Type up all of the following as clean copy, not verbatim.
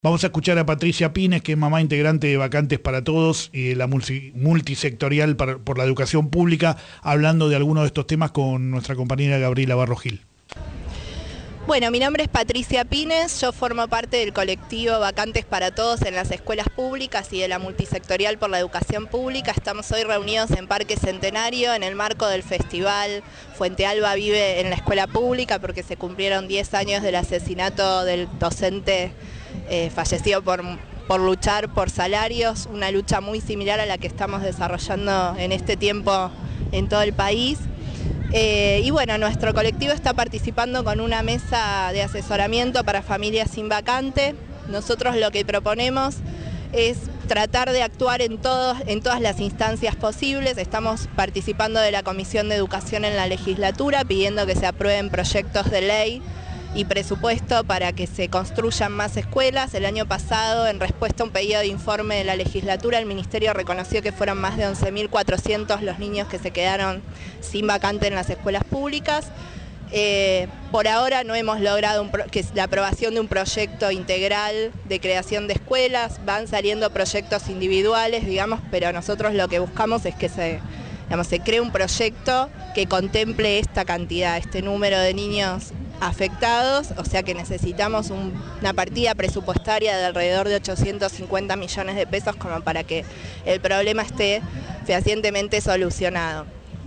Vamos a escuchar a Patricia Pines, que es mamá integrante de Vacantes para Todos y la multisectorial por la educación pública, hablando de algunos de estos temas con nuestra compañera Gabriela Barro Gil. Bueno, mi nombre es Patricia Pines, yo formo parte del colectivo Vacantes para Todos en las escuelas públicas y de la multisectorial por la educación pública. Estamos hoy reunidos en Parque Centenario en el marco del festival Fuente Alba Vive en la Escuela Pública, porque se cumplieron 10 años del asesinato del docente fallecido por luchar por salarios, una lucha muy similar a la que estamos desarrollando en este tiempo en todo el país. Y bueno, nuestro colectivo está participando con una mesa de asesoramiento para familias sin vacante. Nosotros lo que proponemos es tratar de actuar en todas las instancias posibles. Estamos participando de la Comisión de Educación en la legislatura, pidiendo que se aprueben proyectos de ley y presupuesto para que se construyan más escuelas. El año pasado, en respuesta a un pedido de informe de la legislatura, el Ministerio reconoció que fueron más de 11.400 los niños que se quedaron sin vacante en las escuelas públicas. Por ahora no hemos logrado la aprobación de un proyecto integral de creación de escuelas. Van saliendo proyectos individuales, digamos, pero nosotros lo que buscamos es que se cree un proyecto que contemple esta cantidad, este número de niños afectados, o sea que necesitamos una partida presupuestaria de alrededor de 850 millones de pesos como para que el problema esté fehacientemente solucionado.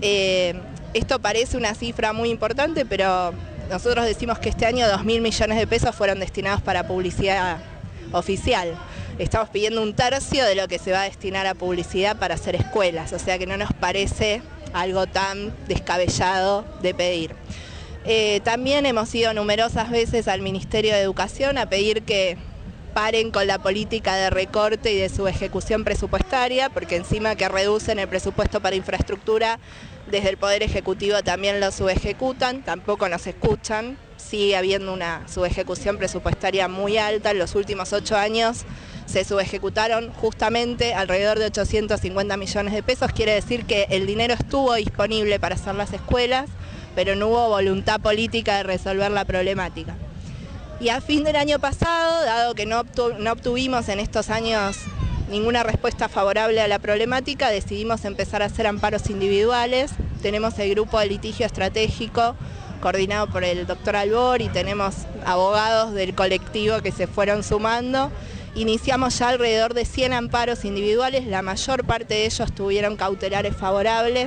Esto parece una cifra muy importante, pero nosotros decimos que este año 2.000 millones de pesos fueron destinados para publicidad oficial. Estamos pidiendo un tercio de lo que se va a destinar a publicidad para hacer escuelas, o sea que no nos parece algo tan descabellado de pedir. También hemos ido numerosas veces al Ministerio de Educación a pedir que paren con la política de recorte y de su ejecución presupuestaria, porque encima que reducen el presupuesto para infraestructura, desde el Poder Ejecutivo también lo subejecutan, tampoco nos escuchan. Sigue habiendo una subejecución presupuestaria muy alta. En los últimos 8 años se subejecutaron justamente alrededor de 850 millones de pesos. Quiere decir que el dinero estuvo disponible para hacer las escuelas, pero no hubo voluntad política de resolver la problemática. Y a fin del año pasado, dado que no obtuvimos en estos años ninguna respuesta favorable a la problemática, decidimos empezar a hacer amparos individuales. Tenemos el grupo de litigio estratégico coordinado por el doctor Albor y tenemos abogados del colectivo que se fueron sumando. Iniciamos ya alrededor de 100 amparos individuales, la mayor parte de ellos tuvieron cautelares favorables.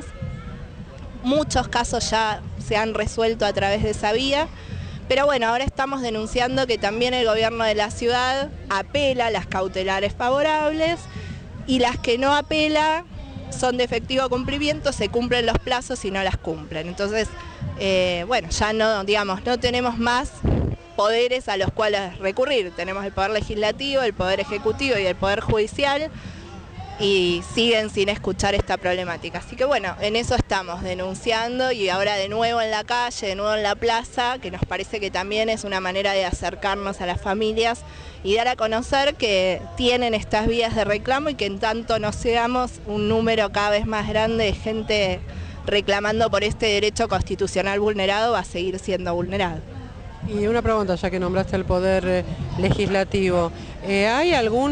Muchos casos ya se han resuelto a través de esa vía, pero bueno, ahora estamos denunciando que también el gobierno de la ciudad apela las cautelares favorables y las que no apela son de efectivo cumplimiento, se cumplen los plazos y no las cumplen. Entonces, bueno, ya no tenemos más poderes a los cuales recurrir. Tenemos el Poder Legislativo, el Poder Ejecutivo y el Poder Judicial, y siguen sin escuchar esta problemática. Así que bueno, en eso estamos denunciando y ahora de nuevo en la calle, de nuevo en la plaza, que nos parece que también es una manera de acercarnos a las familias y dar a conocer que tienen estas vías de reclamo y que en tanto no seamos un número cada vez más grande de gente reclamando por este derecho constitucional vulnerado, va a seguir siendo vulnerado. Y una pregunta, ya que nombraste el Poder Legislativo, ¿hay algún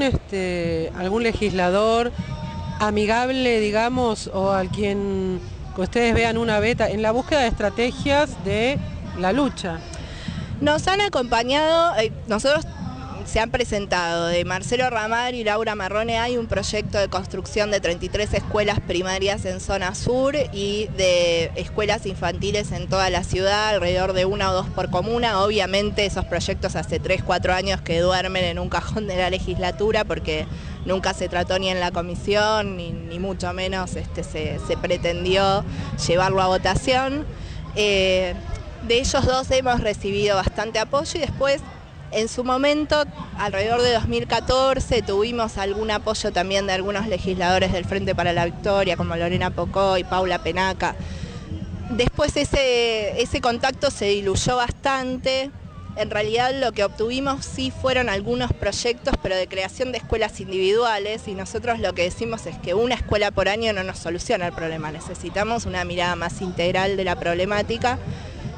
legislador amigable, digamos, o al quien que ustedes vean una beta en la búsqueda de estrategias de la lucha? Nos han acompañado, nosotros se han presentado de Marcelo Ramar y Laura Marrone, hay un proyecto de construcción de 33 escuelas primarias en zona sur y de escuelas infantiles en toda la ciudad, alrededor de 1 o 2 por comuna. Obviamente esos proyectos hace 3 o 4 años que duermen en un cajón de la legislatura porque nunca se trató ni en la comisión ni mucho menos se pretendió llevarlo a votación. De ellos 2 hemos recibido bastante apoyo y después en su momento, alrededor de 2014, tuvimos algún apoyo también de algunos legisladores del Frente para la Victoria, como Lorena Pocó y Paula Penaca. Después ese contacto se diluyó bastante. En realidad lo que obtuvimos sí fueron algunos proyectos, pero de creación de escuelas individuales, y nosotros lo que decimos es que una escuela por año no nos soluciona el problema. Necesitamos una mirada más integral de la problemática.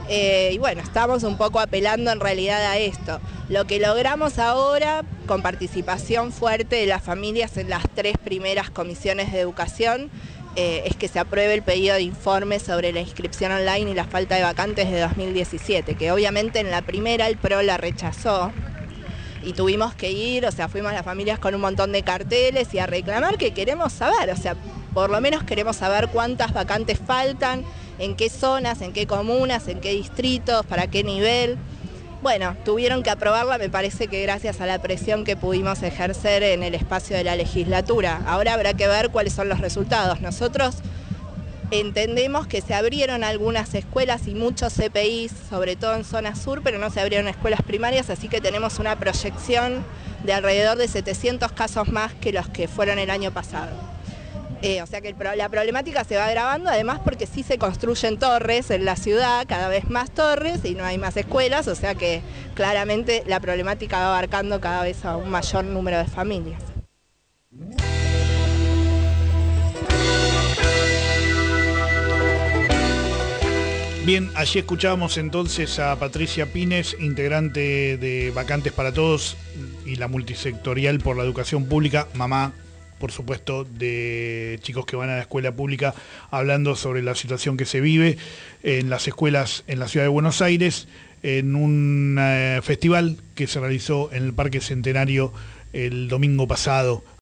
Y bueno, estamos un poco apelando en realidad a esto. Lo que logramos ahora, con participación fuerte de las familias en las 3 primeras comisiones de educación, es que se apruebe el pedido de informe sobre la inscripción online y la falta de vacantes de 2017, que obviamente en la primera el PRO la rechazó y tuvimos que ir, o sea, fuimos las familias con un montón de carteles y a reclamar que queremos saber, o sea, por lo menos queremos saber cuántas vacantes faltan, en qué zonas, en qué comunas, en qué distritos, para qué nivel. Bueno, tuvieron que aprobarla, me parece que gracias a la presión que pudimos ejercer en el espacio de la legislatura. Ahora habrá que ver cuáles son los resultados. Nosotros entendemos que se abrieron algunas escuelas y muchos CPIs, sobre todo en zona sur, pero no se abrieron escuelas primarias, así que tenemos una proyección de alrededor de 700 casos más que los que fueron el año pasado. O sea que la problemática se va agravando, además porque sí se construyen torres en la ciudad, cada vez más torres y no hay más escuelas, o sea que claramente la problemática va abarcando cada vez a un mayor número de familias. Bien, allí escuchábamos entonces a Patricia Pines, integrante de Vacantes para Todos y la multisectorial por la educación pública, mamá, por supuesto, de chicos que van a la escuela pública, hablando sobre la situación que se vive en las escuelas en la ciudad de Buenos Aires, en un festival que se realizó en el Parque Centenario el domingo pasado.